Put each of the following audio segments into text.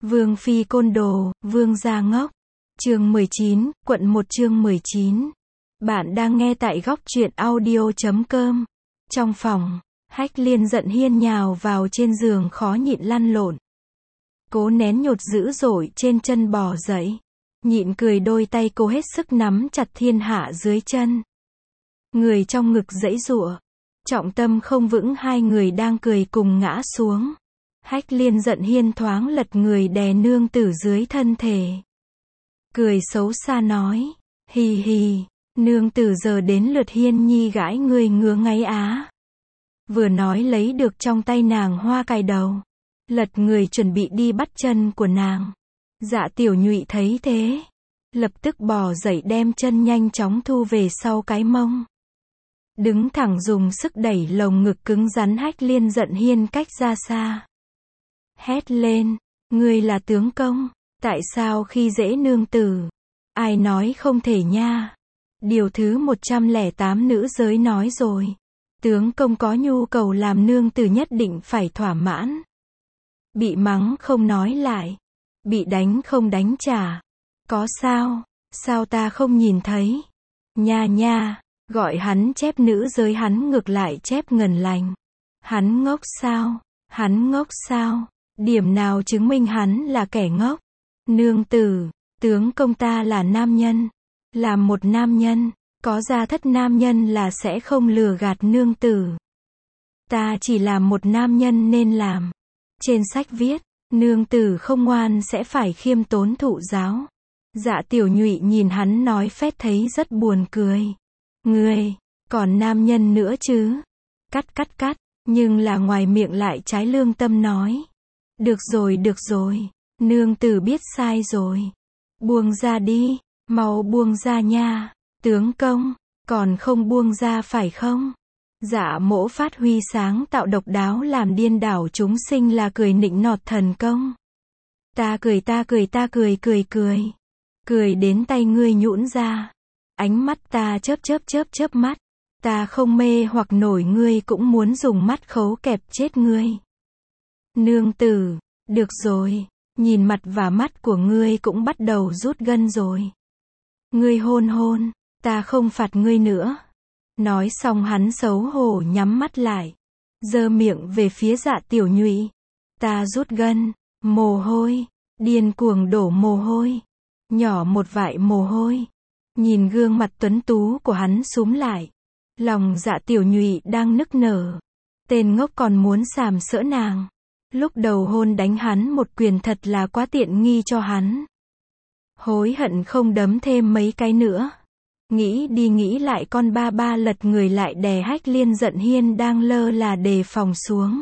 Vương phi côn đồ, vương gia ngốc. Chương 19, quận 1 chương 19. Bạn đang nghe tại góc truyện audio.com. Trong phòng, Hách Liên giận hiên nhào vào trên giường khó nhịn lăn lộn. Cố nén nhột dữ dội trên chân bò dậy. Nhịn cười, đôi tay cô hết sức nắm chặt thiên hạ dưới chân. Người trong ngực giãy giụa. Trọng tâm không vững, hai người đang cười cùng ngã xuống. Hách Liên giận hiên thoáng lật người đè nương tử dưới thân thể. Cười xấu xa nói, hì hì, nương tử giờ đến lượt hiên nhi gãi người ngứa ngáy á. Vừa nói lấy được trong tay nàng hoa cài đầu. Lật người chuẩn bị đi bắt chân của nàng. Dạ tiểu nhụy thấy thế. Lập tức bò dậy đem chân nhanh chóng thu về sau cái mông. Đứng thẳng dùng sức đẩy lồng ngực cứng rắn Hách Liên giận hiên cách ra xa. Hét lên, ngươi là tướng công, tại sao khi dễ nương tử? Ai nói không thể nha? Điều thứ 108 nữ giới nói rồi. Tướng công có nhu cầu làm nương tử nhất định phải thỏa mãn. Bị mắng không nói lại. Bị đánh không đánh trả. Có sao? Sao ta không nhìn thấy? Nha nha, gọi hắn chép nữ giới hắn ngược lại chép ngần lành. Hắn ngốc sao? Hắn ngốc sao? Điểm nào chứng minh hắn là kẻ ngốc? Nương tử, tướng công ta là nam nhân. Làm một nam nhân, có gia thất nam nhân là sẽ không lừa gạt nương tử. Ta chỉ là một nam nhân nên làm. Trên sách viết, nương tử không ngoan sẽ phải khiêm tốn thụ giáo. Dạ tiểu nhụy nhìn hắn nói phét thấy rất buồn cười. Ngươi, còn nam nhân nữa chứ? Cắt, nhưng là ngoài miệng lại trái lương tâm nói. Được rồi, nương tử biết sai rồi. Buông ra đi, mau buông ra nha, tướng công, còn không buông ra phải không? Dạ mỗ phát huy sáng tạo độc đáo làm điên đảo chúng sinh là cười nịnh nọt thần công. Ta cười. Cười đến tay ngươi nhũn ra. Ánh mắt ta chớp mắt. Ta không mê hoặc nổi ngươi cũng muốn dùng mắt khấu kẹp chết ngươi. Nương tử, được rồi, nhìn mặt và mắt của ngươi cũng bắt đầu rút gân rồi. Ngươi hôn, ta không phạt ngươi nữa. Nói xong hắn xấu hổ nhắm mắt lại. Giơ miệng về phía dạ tiểu nhụy. Ta rút gân, mồ hôi, điên cuồng đổ mồ hôi. Nhỏ một vại mồ hôi. Nhìn gương mặt tuấn tú của hắn súm lại. Lòng dạ tiểu nhụy đang nức nở. Tên ngốc còn muốn sàm sỡ nàng. Lúc đầu hôn đánh hắn một quyền thật là quá tiện nghi cho hắn. Hối hận không đấm thêm mấy cái nữa. Nghĩ đi nghĩ lại con ba lật người lại đè Hách Liên giận hiên đang lơ là đề phòng xuống.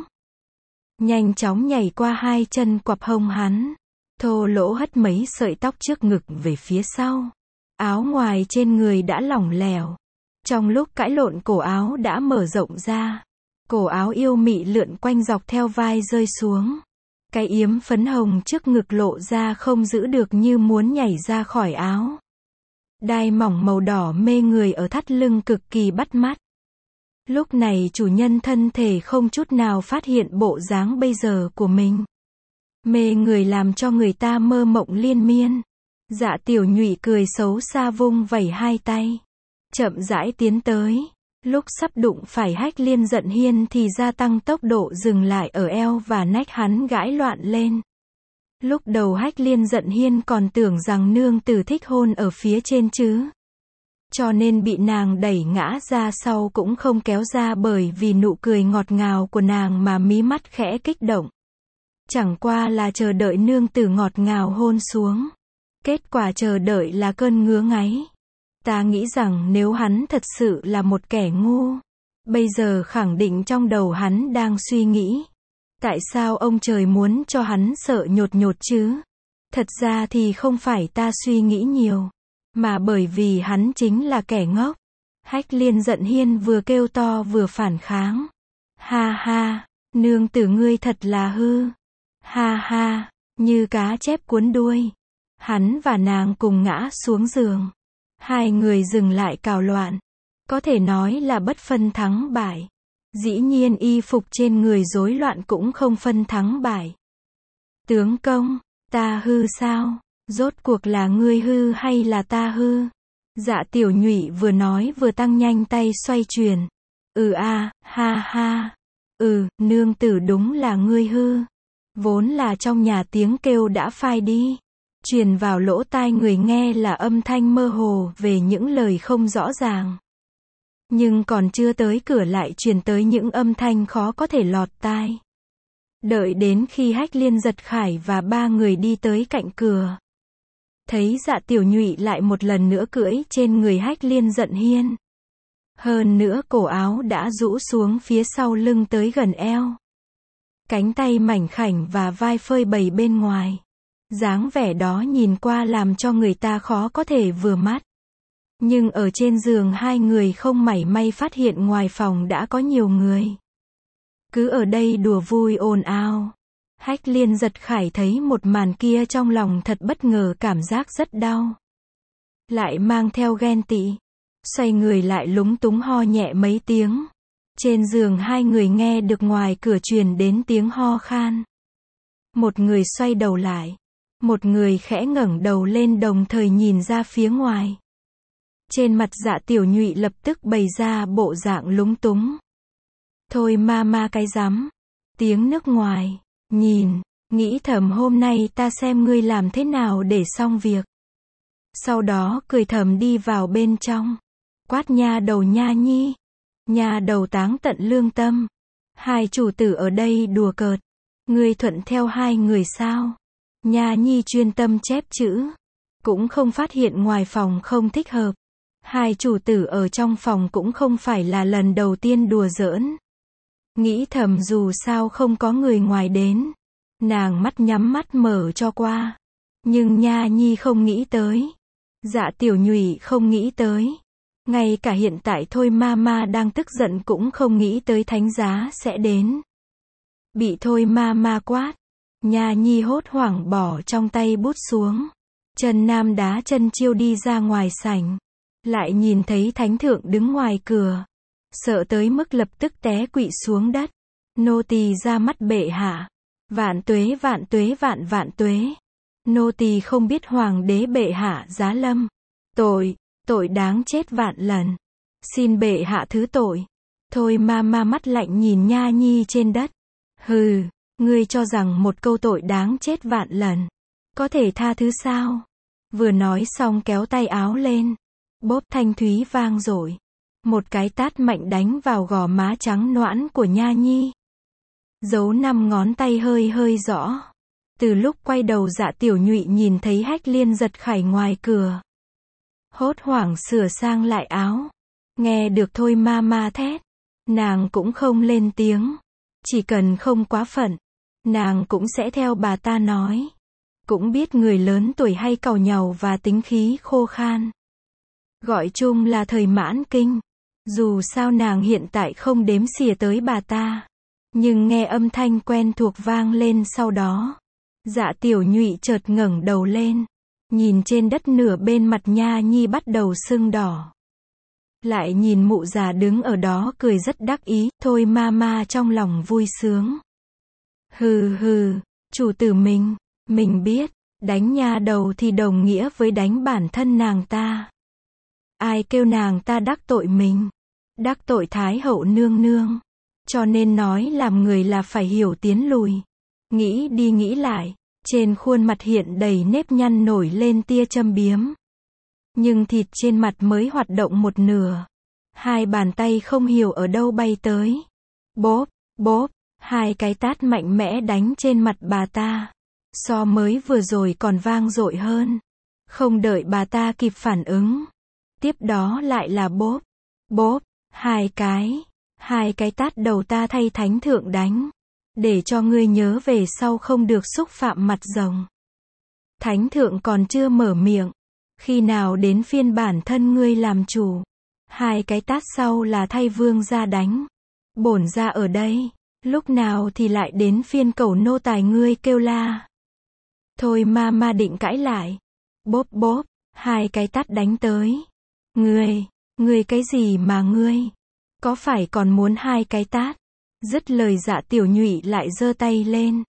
Nhanh chóng nhảy qua hai chân quặp hông hắn. Thô lỗ hất mấy sợi tóc trước ngực về phía sau. Áo ngoài trên người đã lỏng lẻo. Trong lúc cãi lộn cổ áo đã mở rộng ra. Cổ áo yêu mị lượn quanh dọc theo vai rơi xuống. Cái yếm phấn hồng trước ngực lộ ra không giữ được như muốn nhảy ra khỏi áo. Đai mỏng màu đỏ mê người ở thắt lưng cực kỳ bắt mắt. Lúc này chủ nhân thân thể không chút nào phát hiện bộ dáng bây giờ của mình. Mê người làm cho người ta mơ mộng liên miên. Dạ tiểu nhụy cười xấu xa vung vẩy hai tay. Chậm rãi tiến tới. Lúc sắp đụng phải Hách Liên giận hiên thì gia tăng tốc độ dừng lại ở eo và nách hắn gãi loạn lên. Lúc đầu Hách Liên giận hiên còn tưởng rằng nương tử thích hôn ở phía trên chứ. Cho nên bị nàng đẩy ngã ra sau cũng không kéo ra bởi vì nụ cười ngọt ngào của nàng mà mí mắt khẽ kích động. Chẳng qua là chờ đợi nương tử ngọt ngào hôn xuống. Kết quả chờ đợi là cơn ngứa ngáy. Ta nghĩ rằng nếu hắn thật sự là một kẻ ngu, bây giờ khẳng định trong đầu hắn đang suy nghĩ. Tại sao ông trời muốn cho hắn sợ nhột chứ? Thật ra thì không phải ta suy nghĩ nhiều, mà bởi vì hắn chính là kẻ ngốc. Hách Liên giận hiên vừa kêu to vừa phản kháng. Ha ha, nương tử ngươi thật là hư. Ha ha, như cá chép cuốn đuôi. Hắn và nàng cùng ngã xuống giường. Hai người dừng lại cào loạn. Có thể nói là bất phân thắng bại. Dĩ nhiên y phục trên người rối loạn cũng không phân thắng bại. Tướng công, Ta hư sao? Rốt cuộc là ngươi hư hay là ta hư? Dạ tiểu nhụy vừa nói vừa tăng nhanh tay xoay chuyển. Ha ha. Nương tử đúng là ngươi hư. Vốn là trong nhà tiếng kêu đã phai đi. Truyền vào lỗ tai người nghe là âm thanh mơ hồ về những lời không rõ ràng. Nhưng còn chưa tới cửa lại truyền tới những âm thanh khó có thể lọt tai. Đợi đến khi Hách Liên Giật Khải và ba người đi tới cạnh cửa. Thấy Dạ tiểu nhụy lại một lần nữa cưỡi trên người Hách Liên Giận Hiên. Hơn nữa cổ áo đã rũ xuống phía sau lưng tới gần eo. Cánh tay mảnh khảnh và vai phơi bày bên ngoài. Dáng vẻ đó nhìn qua làm cho người ta khó có thể vừa mắt. Nhưng ở trên giường hai người không mảy may phát hiện ngoài phòng đã có nhiều người. Cứ ở đây đùa vui ồn ào. Hách Liên Giật Khải thấy một màn kia trong lòng thật bất ngờ, cảm giác rất đau. Lại mang theo ghen tị. Xoay người lại lúng túng ho nhẹ mấy tiếng. Trên giường hai người nghe được ngoài cửa truyền đến tiếng ho khan. Một người xoay đầu lại. Một người khẽ ngẩng đầu lên đồng thời nhìn ra phía ngoài. Trên mặt Dạ tiểu nhụy lập tức bày ra bộ dạng lúng túng. Thôi ma cái rắm. Tiếng nước ngoài. Nhìn. Nghĩ thầm hôm nay ta xem ngươi làm thế nào để xong việc. Sau đó cười thầm đi vào bên trong. Quát nha đầu Nha Nhi. Nha đầu táng tận lương tâm. Hai chủ tử ở đây đùa cợt. Ngươi thuận theo hai người sao? Nha Nhi chuyên tâm chép chữ. Cũng không phát hiện ngoài phòng không thích hợp. Hai chủ tử ở trong phòng cũng không phải là lần đầu tiên đùa giỡn. Nghĩ thầm dù sao không có người ngoài đến. Nàng mắt nhắm mắt mở cho qua. Nhưng Nha Nhi không nghĩ tới. Dạ tiểu nhụy không nghĩ tới. Ngay cả hiện tại thôi ma đang tức giận cũng không nghĩ tới thánh giá sẽ đến. Bị thôi ma quát. Nha Nhi hốt hoảng bỏ trong tay bút xuống. Trần Nam đá chân chiêu đi ra ngoài sảnh. Lại nhìn thấy thánh thượng đứng ngoài cửa. Sợ tới mức lập tức té quỵ xuống đất. Nô tỳ ra mắt bệ hạ. Vạn tuế vạn tuế vạn vạn tuế. Nô tỳ không biết hoàng đế bệ hạ giá lâm. Tội đáng chết vạn lần. Xin bệ hạ thứ tội. Thôi ma mắt lạnh nhìn Nha Nhi trên đất. Hừ, ngươi cho rằng một câu tội đáng chết vạn lần có thể tha thứ sao? Vừa nói xong kéo tay áo lên. Bốp thanh thúy vang dội. Một cái tát mạnh đánh vào gò má trắng nõn của Nha Nhi. Dấu 5 ngón tay hơi rõ. Từ lúc quay đầu Dạ tiểu nhụy nhìn thấy Hách Liên Giật Khải ngoài cửa. Hốt hoảng sửa sang lại áo. Nghe được thôi ma thét. Nàng cũng không lên tiếng. Chỉ cần không quá phận. Nàng cũng sẽ theo bà ta nói. Cũng biết người lớn tuổi hay càu nhàu và tính khí khô khan. Gọi chung là thời mãn kinh. Dù sao nàng hiện tại không đếm xỉa tới bà ta. Nhưng nghe âm thanh quen thuộc vang lên sau đó. Dạ tiểu nhụy chợt ngẩng đầu lên. Nhìn trên đất nửa bên mặt Nha Nhi bắt đầu sưng đỏ. Lại nhìn mụ già đứng ở đó cười rất đắc ý. Thôi ma trong lòng vui sướng. Hừ, chủ tử mình biết, đánh nha đầu thì đồng nghĩa với đánh bản thân nàng ta. Ai kêu nàng ta đắc tội mình, đắc tội Thái hậu nương nương. Cho nên nói làm người là phải hiểu tiến lùi. Nghĩ đi nghĩ lại, trên khuôn mặt hiện đầy nếp nhăn nổi lên tia châm biếm. Nhưng thịt trên mặt mới hoạt động một nửa. Hai bàn tay không hiểu ở đâu bay tới. Bóp, hai cái tát mạnh mẽ đánh trên mặt bà ta. So mới vừa rồi còn vang dội hơn. Không đợi bà ta kịp phản ứng. Tiếp đó lại là bóp, hai cái tát đầu ta thay thánh thượng đánh. Để cho ngươi nhớ về sau không được xúc phạm mặt rồng. Thánh thượng còn chưa mở miệng. Khi nào đến phiên bản thân ngươi làm chủ. Hai cái tát sau là thay vương gia đánh. Bổn gia ở đây. Lúc nào thì lại đến phiên cẩu nô tài ngươi kêu la. Thôi ma định cãi lại. Bóp, hai cái tát đánh tới. Ngươi cái gì mà ngươi? Có phải còn muốn hai cái tát? Dứt lời Dạ tiểu nhụy lại giơ tay lên.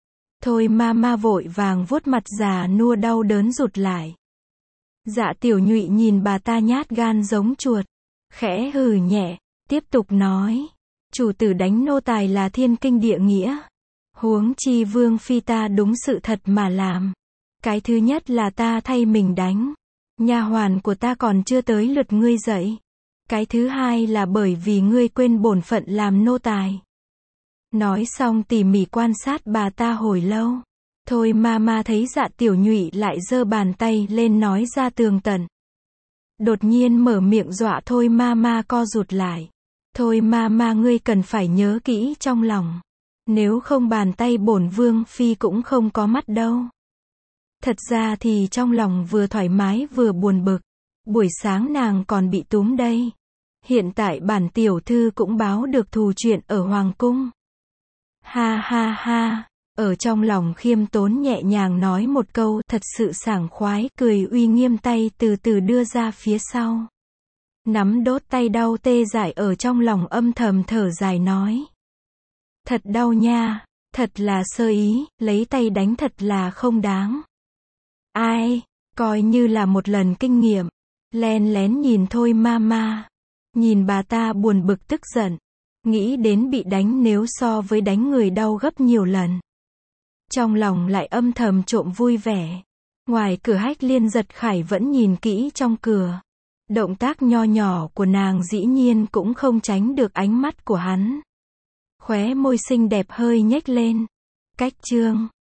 Thôi mama vội vàng vuốt mặt già nua đau đớn rụt lại. Dạ tiểu nhụy nhìn bà ta nhát gan giống chuột, khẽ hừ nhẹ, tiếp tục nói. Chủ tử đánh nô tài là thiên kinh địa nghĩa. Huống chi vương phi ta đúng sự thật mà làm. Cái thứ nhất là ta thay mình đánh. Nha hoàn của ta còn chưa tới lượt ngươi dạy. Cái thứ hai là bởi vì ngươi quên bổn phận làm nô tài. Nói xong tỉ mỉ quan sát bà ta hồi lâu. Thôi mama thấy dạ tiểu nhụy lại giơ bàn tay lên nói ra tường tận. Đột nhiên mở miệng dọa thôi mama co rụt lại. Thôi mama ngươi cần phải nhớ kỹ trong lòng. Nếu không bàn tay bổn vương phi cũng không có mắt đâu. Thật ra thì trong lòng vừa thoải mái vừa buồn bực. Buổi sáng nàng còn bị túm đây. Hiện tại bản tiểu thư cũng báo được thù chuyện ở hoàng cung. Ha ha ha. Ở trong lòng khiêm tốn nhẹ nhàng nói một câu thật sự sảng khoái, cười uy nghiêm tay từ từ đưa ra phía sau. Nắm đốt tay đau tê dại ở trong lòng âm thầm thở dài nói. Thật đau nha, thật là sơ ý, lấy tay đánh thật là không đáng. Ai, coi như là một lần kinh nghiệm. Len lén nhìn thôi mama. Nhìn bà ta buồn bực tức giận. Nghĩ đến bị đánh nếu so với đánh người đau gấp nhiều lần. Trong lòng lại âm thầm trộm vui vẻ. Ngoài cửa Hách Liên Giật Khải vẫn nhìn kỹ trong cửa. Động tác nho nhỏ của nàng dĩ nhiên cũng không tránh được ánh mắt của hắn. Khóe môi xinh đẹp hơi nhếch lên. Cách chương